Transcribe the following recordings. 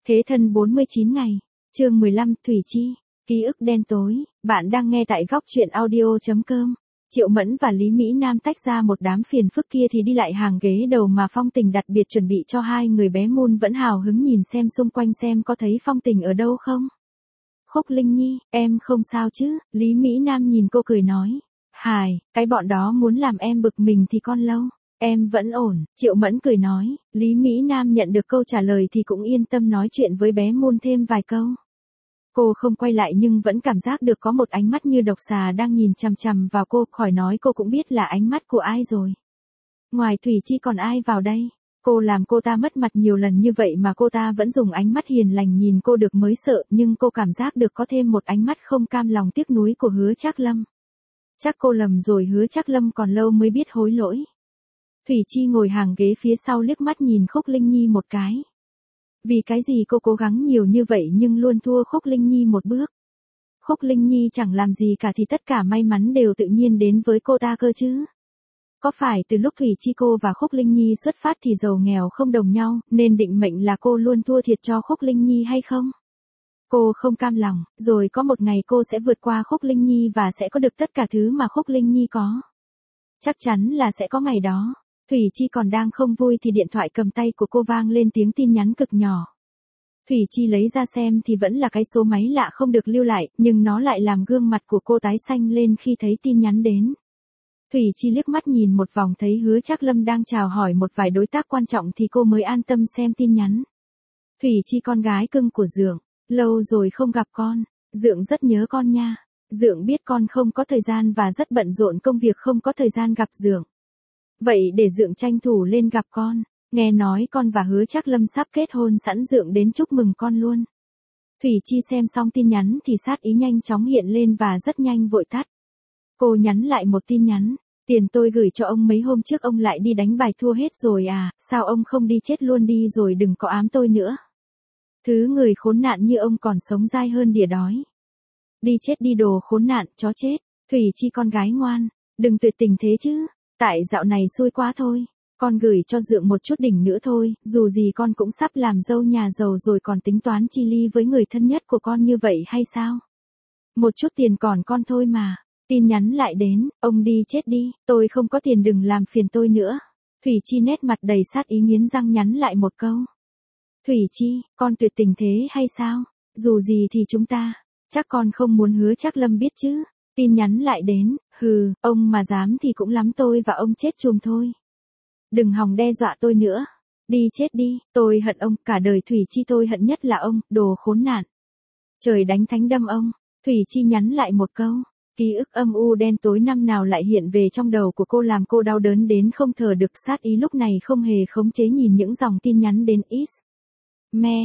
Thế thân 49 ngày. Chương 15, Thủy Chi. Ký ức đen tối. Bạn đang nghe tại góc truyện audio.com. Triệu Mẫn và Lý Mỹ Nam tách ra một đám phiền phức kia thì đi lại hàng ghế đầu mà Phong Tình đặc biệt chuẩn bị cho hai người bé Moon vẫn hào hứng nhìn xem xung quanh xem có thấy Phong Tình ở đâu không. Khúc Linh Nhi, em không sao chứ? Lý Mỹ Nam nhìn cô cười nói. Hài, cái bọn đó muốn làm em bực mình thì con lâu. Em vẫn ổn, Triệu Mẫn cười nói. Lý Mỹ Nam nhận được câu trả lời thì cũng yên tâm nói chuyện với bé Moon thêm vài câu. Cô không quay lại nhưng vẫn cảm giác được có một ánh mắt như độc xà đang nhìn chằm chằm vào cô, khỏi nói cô cũng biết là ánh mắt của ai rồi. Ngoài Thủy Chi còn ai vào đây? Cô làm cô ta mất mặt nhiều lần như vậy mà cô ta vẫn dùng ánh mắt hiền lành nhìn cô được mới sợ, nhưng cô cảm giác được có thêm một ánh mắt không cam lòng tiếc nuối của Hứa Trác Lâm. Chắc cô lầm rồi, Hứa Trác Lâm còn lâu mới biết hối lỗi. Thủy Chi ngồi hàng ghế phía sau liếc mắt nhìn Khúc Linh Nhi một cái. Vì cái gì cô cố gắng nhiều như vậy nhưng luôn thua Khúc Linh Nhi một bước. Khúc Linh Nhi chẳng làm gì cả thì tất cả may mắn đều tự nhiên đến với cô ta cơ chứ. Có phải từ lúc Thủy Chi cô và Khúc Linh Nhi xuất phát thì giàu nghèo không đồng nhau, nên định mệnh là cô luôn thua thiệt cho Khúc Linh Nhi hay không? Cô không cam lòng, rồi có một ngày cô sẽ vượt qua Khúc Linh Nhi và sẽ có được tất cả thứ mà Khúc Linh Nhi có. Chắc chắn là sẽ có ngày đó. Thủy Chi còn đang không vui thì điện thoại cầm tay của cô vang lên tiếng tin nhắn cực nhỏ. Thủy Chi lấy ra xem thì vẫn là cái số máy lạ không được lưu lại, nhưng nó lại làm gương mặt của cô tái xanh lên khi thấy tin nhắn đến. Thủy Chi liếc mắt nhìn một vòng thấy Hứa Trác Lâm đang chào hỏi một vài đối tác quan trọng thì cô mới an tâm xem tin nhắn. Thủy Chi con gái cưng của Dượng, lâu rồi không gặp con, Dượng rất nhớ con nha. Dượng biết con không có thời gian và rất bận rộn công việc không có thời gian gặp Dượng. Vậy để Dượng tranh thủ lên gặp con, nghe nói con và Hứa Trác Lâm sắp kết hôn sẵn, Dượng đến chúc mừng con luôn. Thủy Chi xem xong tin nhắn thì sát ý nhanh chóng hiện lên và rất nhanh vội tắt. Cô nhắn lại một tin nhắn, tiền tôi gửi cho ông mấy hôm trước ông lại đi đánh bài thua hết rồi à, sao ông không đi chết luôn đi rồi đừng có ám tôi nữa. Thứ người khốn nạn như ông còn sống dai hơn đỉa đói. Đi chết đi đồ khốn nạn, chó chết. Thủy Chi con gái ngoan, đừng tuyệt tình thế chứ. Tại dạo này xui quá thôi, con gửi cho Dượng một chút đỉnh nữa thôi, dù gì con cũng sắp làm dâu nhà giàu rồi còn tính toán chi ly với người thân nhất của con như vậy hay sao? Một chút tiền còn con thôi mà. Tin nhắn lại đến, ông đi chết đi, tôi không có tiền đừng làm phiền tôi nữa. Thủy Chi nét mặt đầy sát ý nghiến răng nhắn lại một câu. Thủy Chi, con tuyệt tình thế hay sao? Dù gì thì chúng ta, chắc con không muốn Hứa Trác Lâm biết chứ. Tin nhắn lại đến, hừ, ông mà dám thì cũng lắm tôi và ông chết chùm thôi. Đừng hòng đe dọa tôi nữa. Đi chết đi, tôi hận ông, cả đời Thủy Chi tôi hận nhất là ông, đồ khốn nạn. Trời đánh thánh đâm ông. Thủy Chi nhắn lại một câu. Ký ức âm u đen tối năm nào lại hiện về trong đầu của cô làm cô đau đớn đến không thở được, sát ý lúc này không hề khống chế nhìn những dòng tin nhắn đến Is. Me,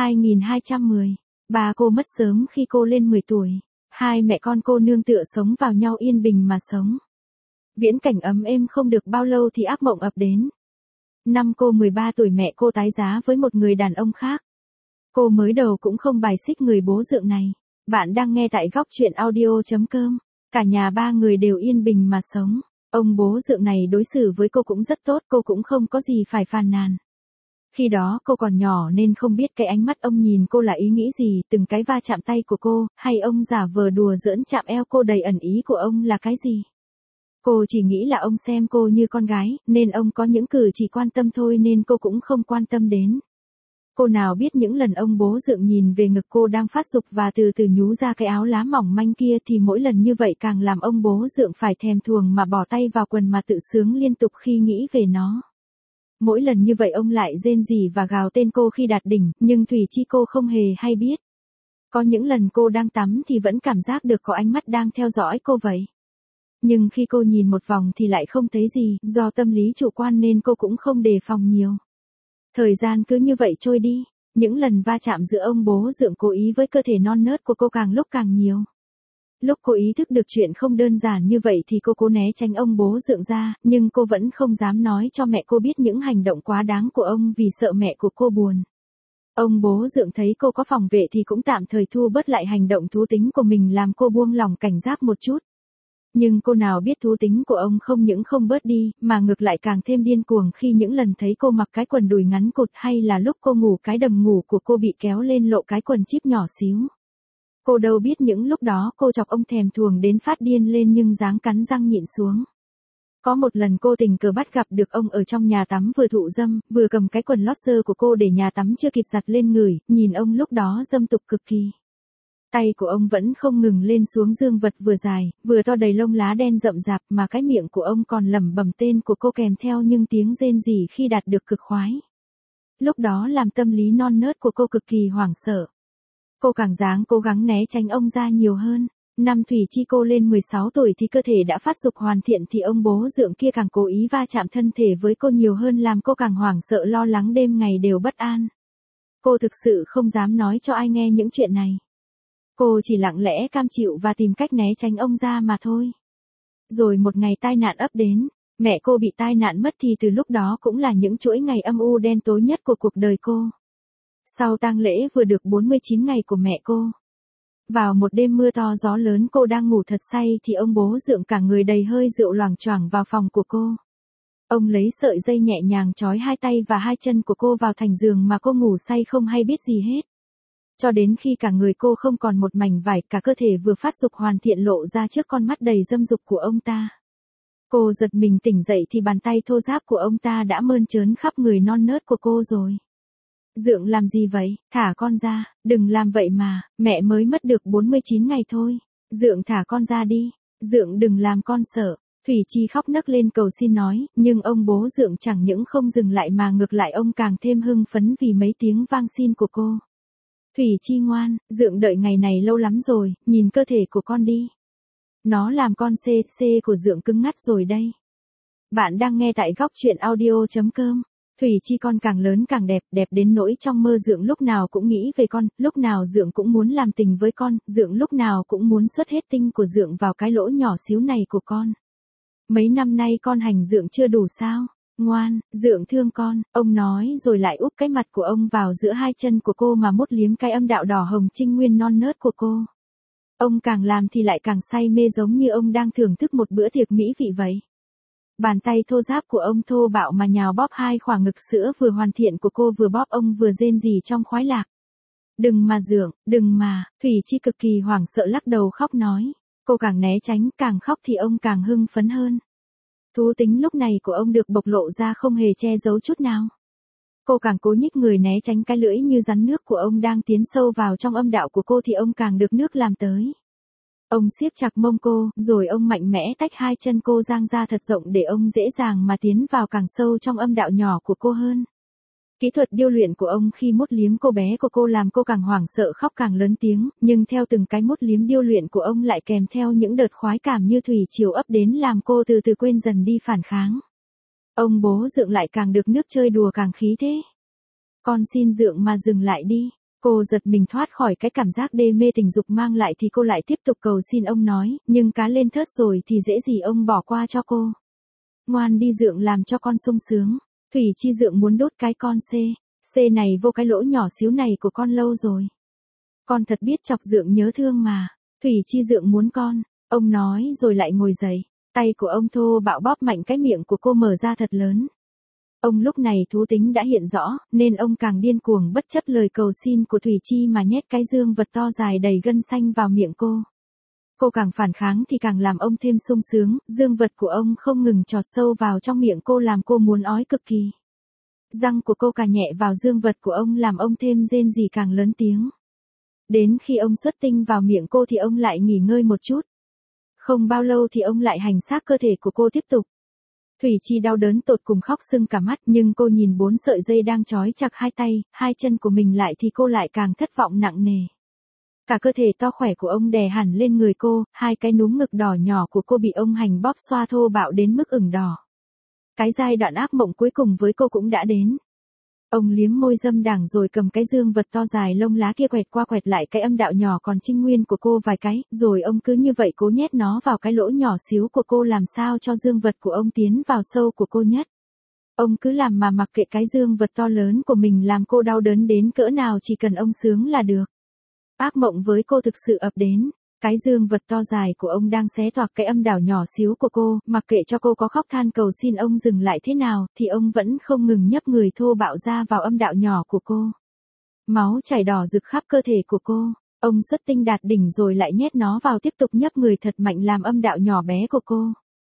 2210. Bà cô mất sớm khi cô lên 10 tuổi. Hai mẹ con cô nương tựa sống vào nhau yên bình mà sống. Viễn cảnh ấm êm không được bao lâu thì ác mộng ập đến. Năm cô 13 tuổi mẹ cô tái giá với một người đàn ông khác. Cô mới đầu cũng không bài xích người bố Dượng này. Bạn đang nghe tại góc truyện audio.com. Cả nhà ba người đều yên bình mà sống. Ông bố Dượng này đối xử với cô cũng rất tốt, cô cũng không có gì phải phàn nàn. Khi đó cô còn nhỏ nên không biết cái ánh mắt ông nhìn cô là ý nghĩ gì, từng cái va chạm tay của cô, hay ông giả vờ đùa giỡn chạm eo cô đầy ẩn ý của ông là cái gì. Cô chỉ nghĩ là ông xem cô như con gái, nên ông có những cử chỉ quan tâm thôi nên cô cũng không quan tâm đến. Cô nào biết những lần ông bố Dượng nhìn về ngực cô đang phát dục và từ từ nhú ra cái áo lá mỏng manh kia thì mỗi lần như vậy càng làm ông bố Dượng phải thèm thuồng mà bỏ tay vào quần mà tự sướng liên tục khi nghĩ về nó. Mỗi lần như vậy ông lại rên rỉ và gào tên cô khi đạt đỉnh, nhưng Thủy Chi cô không hề hay biết. Có những lần cô đang tắm thì vẫn cảm giác được có ánh mắt đang theo dõi cô vậy. Nhưng khi cô nhìn một vòng thì lại không thấy gì, do tâm lý chủ quan nên cô cũng không đề phòng nhiều. Thời gian cứ như vậy trôi đi, những lần va chạm giữa ông bố Dượng cố ý với cơ thể non nớt của cô càng lúc càng nhiều. Lúc cô ý thức được chuyện không đơn giản như vậy thì cô cố né tránh ông bố Dượng ra, nhưng cô vẫn không dám nói cho mẹ cô biết những hành động quá đáng của ông vì sợ mẹ của cô buồn. Ông bố Dượng thấy cô có phòng vệ thì cũng tạm thời thu bớt lại hành động thú tính của mình làm cô buông lỏng cảnh giác một chút. Nhưng cô nào biết thú tính của ông không những không bớt đi, mà ngược lại càng thêm điên cuồng khi những lần thấy cô mặc cái quần đùi ngắn cụt hay là lúc cô ngủ cái đầm ngủ của cô bị kéo lên lộ cái quần chíp nhỏ xíu. Cô đâu biết những lúc đó cô chọc ông thèm thuồng đến phát điên lên nhưng dáng cắn răng nhịn xuống. Có một lần cô tình cờ bắt gặp được ông ở trong nhà tắm vừa thụ dâm, vừa cầm cái quần lót sơ của cô để nhà tắm chưa kịp giặt lên người, nhìn ông lúc đó dâm tục cực kỳ. Tay của ông vẫn không ngừng lên xuống dương vật vừa dài, vừa to đầy lông lá đen rậm rạp mà cái miệng của ông còn lẩm bẩm tên của cô kèm theo những tiếng rên rỉ khi đạt được cực khoái. Lúc đó làm tâm lý non nớt của cô cực kỳ hoảng sợ. Cô càng dáng cố gắng né tránh ông ra nhiều hơn. Năm Thủy Chi cô lên 16 tuổi thì cơ thể đã phát dục hoàn thiện thì ông bố dượng kia càng cố ý va chạm thân thể với cô nhiều hơn làm cô càng hoảng sợ lo lắng đêm ngày đều bất an. Cô thực sự không dám nói cho ai nghe những chuyện này. Cô chỉ lặng lẽ cam chịu và tìm cách né tránh ông ra mà thôi. Rồi một ngày tai nạn ập đến, mẹ cô bị tai nạn mất thì từ lúc đó cũng là những chuỗi ngày âm u đen tối nhất của cuộc đời cô. Sau tang lễ vừa được 49 ngày của mẹ cô. Vào một đêm mưa to gió lớn cô đang ngủ thật say thì ông bố dượng cả người đầy hơi rượu loảng choảng vào phòng của cô. Ông lấy sợi dây nhẹ nhàng trói hai tay và hai chân của cô vào thành giường mà cô ngủ say không hay biết gì hết. Cho đến khi cả người cô không còn một mảnh vải, cả cơ thể vừa phát dục hoàn thiện lộ ra trước con mắt đầy dâm dục của ông ta. Cô giật mình tỉnh dậy thì bàn tay thô ráp của ông ta đã mơn trớn khắp người non nớt của cô rồi. Dượng làm gì vậy, thả con ra, đừng làm vậy mà, mẹ mới mất được 49 ngày thôi. Dượng thả con ra đi, dượng đừng làm con sợ. Thủy Chi khóc nấc lên cầu xin nói, nhưng ông bố dượng chẳng những không dừng lại mà ngược lại ông càng thêm hưng phấn vì mấy tiếng vang xin của cô. Thủy Chi ngoan, dượng đợi ngày này lâu lắm rồi, nhìn cơ thể của con đi. Nó làm con CC của dượng cứng ngắt rồi đây. Bạn đang nghe tại góc truyện audio.com. Thủy Chi con càng lớn càng đẹp, đẹp đến nỗi trong mơ dượng lúc nào cũng nghĩ về con, lúc nào dượng cũng muốn làm tình với con, dượng lúc nào cũng muốn xuất hết tinh của dượng vào cái lỗ nhỏ xíu này của con. Mấy năm nay con hành dượng chưa đủ sao? Ngoan, dượng thương con, ông nói rồi lại úp cái mặt của ông vào giữa hai chân của cô mà mút liếm cái âm đạo đỏ hồng trinh nguyên non nớt của cô. Ông càng làm thì lại càng say mê giống như ông đang thưởng thức một bữa tiệc mỹ vị vậy. Bàn tay thô ráp của ông thô bạo mà nhào bóp hai khoảng ngực sữa vừa hoàn thiện của cô vừa bóp ông vừa rên rỉ trong khoái lạc. Đừng mà dượng, đừng mà, Thủy Chi cực kỳ hoảng sợ lắc đầu khóc nói. Cô càng né tránh, càng khóc thì ông càng hưng phấn hơn. Thú tính lúc này của ông được bộc lộ ra không hề che giấu chút nào. Cô càng cố nhích người né tránh cái lưỡi như rắn nước của ông đang tiến sâu vào trong âm đạo của cô thì ông càng được nước làm tới. Ông siết chặt mông cô, rồi ông mạnh mẽ tách hai chân cô dang ra thật rộng để ông dễ dàng mà tiến vào càng sâu trong âm đạo nhỏ của cô hơn. Kỹ thuật điêu luyện của ông khi mút liếm cô bé của cô làm cô càng hoảng sợ khóc càng lớn tiếng, nhưng theo từng cái mút liếm điêu luyện của ông lại kèm theo những đợt khoái cảm như thủy triều ấp đến làm cô từ từ quên dần đi phản kháng. Ông bố dượng lại càng được nước chơi đùa càng khí thế. Con xin dượng mà dừng lại đi. Cô giật mình thoát khỏi cái cảm giác đê mê tình dục mang lại thì cô lại tiếp tục cầu xin ông nói, nhưng cá lên thớt rồi thì dễ gì ông bỏ qua cho cô. Ngoan đi dượng làm cho con sung sướng. Thủy Chi dượng muốn đốt cái con C này vô cái lỗ nhỏ xíu này của con lâu rồi. Con thật biết chọc dượng nhớ thương mà. Thủy Chi dượng muốn con. Ông nói rồi lại ngồi dậy. Tay của ông thô bạo bóp mạnh cái miệng của cô mở ra thật lớn. Ông lúc này thú tính đã hiện rõ, nên ông càng điên cuồng bất chấp lời cầu xin của Thủy Chi mà nhét cái dương vật to dài đầy gân xanh vào miệng cô. Cô càng phản kháng thì càng làm ông thêm sung sướng, dương vật của ông không ngừng chọt sâu vào trong miệng cô làm cô muốn ói cực kỳ. Răng của cô cà nhẹ vào dương vật của ông làm ông thêm rên rỉ càng lớn tiếng. Đến khi ông xuất tinh vào miệng cô thì ông lại nghỉ ngơi một chút. Không bao lâu thì ông lại hành xác cơ thể của cô tiếp tục. Thủy Chi đau đớn tột cùng khóc sưng cả mắt nhưng cô nhìn 4 sợi dây đang trói chặt hai tay, hai chân của mình lại thì cô lại càng thất vọng nặng nề. Cả cơ thể to khỏe của ông đè hẳn lên người cô, hai cái núm ngực đỏ nhỏ của cô bị ông hành bóp xoa thô bạo đến mức ửng đỏ. Cái giai đoạn ác mộng cuối cùng với cô cũng đã đến. Ông liếm môi dâm đảng rồi cầm cái dương vật to dài lông lá kia quẹt qua quẹt lại cái âm đạo nhỏ còn trinh nguyên của cô vài cái, rồi ông cứ như vậy cố nhét nó vào cái lỗ nhỏ xíu của cô làm sao cho dương vật của ông tiến vào sâu của cô nhất. Ông cứ làm mà mặc kệ cái dương vật to lớn của mình làm cô đau đớn đến cỡ nào chỉ cần ông sướng là được. Ác mộng với cô thực sự ập đến. Cái dương vật to dài của ông đang xé toạc cái âm đạo nhỏ xíu của cô, mặc kệ cho cô có khóc than cầu xin ông dừng lại thế nào, thì ông vẫn không ngừng nhấp người thô bạo ra vào âm đạo nhỏ của cô. Máu chảy đỏ rực khắp cơ thể của cô, ông xuất tinh đạt đỉnh rồi lại nhét nó vào tiếp tục nhấp người thật mạnh làm âm đạo nhỏ bé của cô.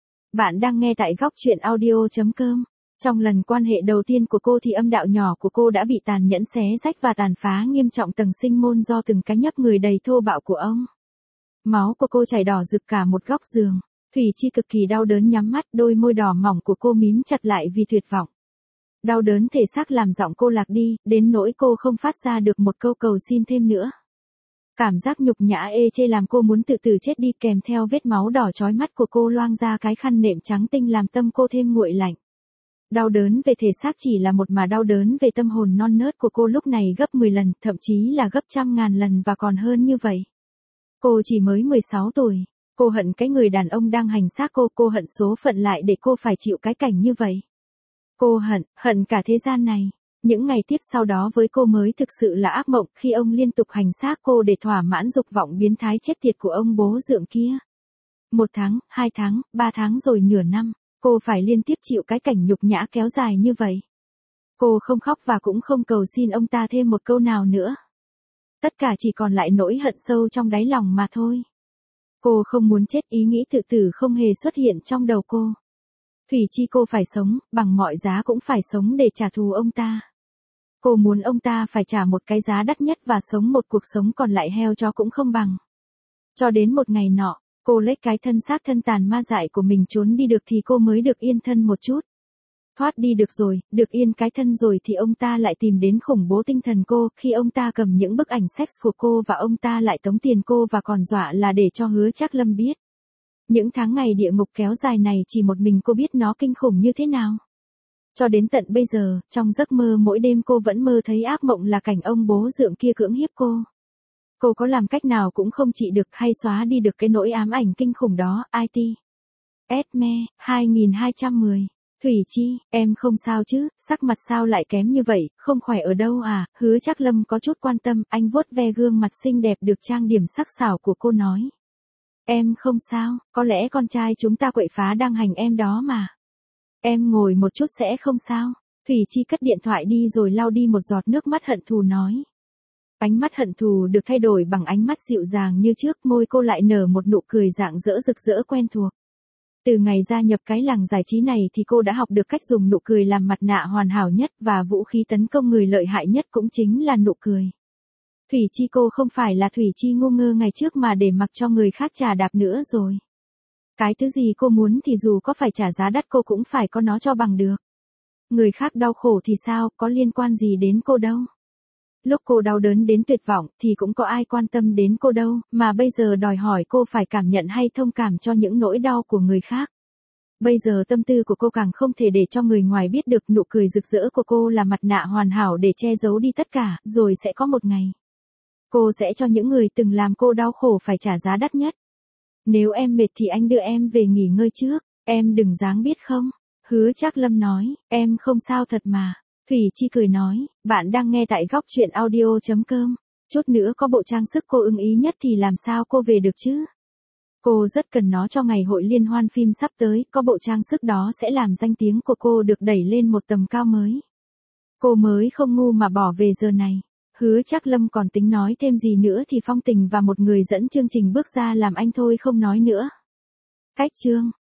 Bạn đang nghe tại góc truyện audio.com. Trong lần quan hệ đầu tiên của cô thì âm đạo nhỏ của cô đã bị tàn nhẫn xé rách và tàn phá nghiêm trọng tầng sinh môn do từng cái nhấp người đầy thô bạo của ông. Máu của cô chảy đỏ rực cả một góc giường. Thủy Chi cực kỳ đau đớn nhắm mắt, đôi môi đỏ mỏng của cô mím chặt lại vì tuyệt vọng. Đau đớn thể xác làm giọng cô lạc đi, đến nỗi cô không phát ra được một câu cầu xin thêm nữa. Cảm giác nhục nhã ê chê làm cô muốn tự tử chết đi, kèm theo vết máu đỏ chói mắt của cô loang ra cái khăn nệm trắng tinh làm tâm cô thêm nguội lạnh. Đau đớn về thể xác chỉ là một mà đau đớn về tâm hồn non nớt của cô lúc này gấp 10 lần, thậm chí là gấp trăm ngàn lần và còn hơn như vậy. Cô chỉ mới 16 tuổi. Cô hận cái người đàn ông đang hành xác cô hận số phận lại để cô phải chịu cái cảnh như vậy. Cô hận cả thế gian này. Những ngày tiếp sau đó với cô mới thực sự là ác mộng khi ông liên tục hành xác cô để thỏa mãn dục vọng biến thái chết tiệt của ông bố dượng kia. 1 tháng, 2 tháng, 3 tháng rồi nửa năm, cô phải liên tiếp chịu cái cảnh nhục nhã kéo dài như vậy. Cô không khóc và cũng không cầu xin ông ta thêm một câu nào nữa. Tất cả chỉ còn lại nỗi hận sâu trong đáy lòng mà thôi. Cô không muốn chết, ý nghĩ tự tử không hề xuất hiện trong đầu cô. Thủy Chi cô phải sống, bằng mọi giá cũng phải sống để trả thù ông ta. Cô muốn ông ta phải trả một cái giá đắt nhất và sống một cuộc sống còn lại heo chó cũng không bằng. Cho đến một ngày nọ, cô lấy cái thân xác thân tàn ma dại của mình trốn đi được thì cô mới được yên thân một chút. Thoát đi được rồi, được yên cái thân rồi thì ông ta lại tìm đến khủng bố tinh thần cô, khi ông ta cầm những bức ảnh sex của cô và ông ta lại tống tiền cô và còn dọa là để cho Hứa Trác Lâm biết. Những tháng ngày địa ngục kéo dài này chỉ một mình cô biết nó kinh khủng như thế nào. Cho đến tận bây giờ, trong giấc mơ mỗi đêm cô vẫn mơ thấy ác mộng là cảnh ông bố dượng kia cưỡng hiếp cô. Cô có làm cách nào cũng không trị được hay xóa đi được cái nỗi ám ảnh kinh khủng đó. IT. Esme, 2210. Thủy Chi, em không sao chứ, sắc mặt sao lại kém như vậy, không khỏe ở đâu à? Hứa Trác Lâm có chút quan tâm, anh vuốt ve gương mặt xinh đẹp được trang điểm sắc sảo của cô nói. Em không sao, có lẽ con trai chúng ta quậy phá đang hành em đó mà. Em ngồi một chút sẽ không sao. Thủy Chi cất điện thoại đi rồi lau đi một giọt nước mắt hận thù nói. Ánh mắt hận thù được thay đổi bằng ánh mắt dịu dàng như trước, môi cô lại nở một nụ cười rạng rỡ rực rỡ quen thuộc. Từ ngày gia nhập cái làng giải trí này thì cô đã học được cách dùng nụ cười làm mặt nạ hoàn hảo nhất và vũ khí tấn công người lợi hại nhất cũng chính là nụ cười. Thủy Chi cô không phải là Thủy Chi ngu ngơ ngày trước mà để mặc cho người khác chà đạp nữa rồi. Cái thứ gì cô muốn thì dù có phải trả giá đắt cô cũng phải có nó cho bằng được. Người khác đau khổ thì sao, có liên quan gì đến cô đâu. Lúc cô đau đớn đến tuyệt vọng thì cũng có ai quan tâm đến cô đâu, mà bây giờ đòi hỏi cô phải cảm nhận hay thông cảm cho những nỗi đau của người khác. Bây giờ tâm tư của cô càng không thể để cho người ngoài biết được, nụ cười rực rỡ của cô là mặt nạ hoàn hảo để che giấu đi tất cả, rồi sẽ có một ngày. Cô sẽ cho những người từng làm cô đau khổ phải trả giá đắt nhất. Nếu em mệt thì anh đưa em về nghỉ ngơi trước, em đừng dáng biết không? Hứa Trác Lâm nói, em không sao thật mà. Thủy Chi cười nói, bạn đang nghe tại góc truyện audio.com. Chút nữa có bộ trang sức cô ưng ý nhất thì làm sao cô về được chứ? Cô rất cần nó cho ngày hội liên hoan phim sắp tới, có bộ trang sức đó sẽ làm danh tiếng của cô được đẩy lên một tầm cao mới. Cô mới không ngu mà bỏ về giờ này. Hứa Trác Lâm còn tính nói thêm gì nữa thì Phong Tình và một người dẫn chương trình bước ra làm anh thôi không nói nữa. Cách chương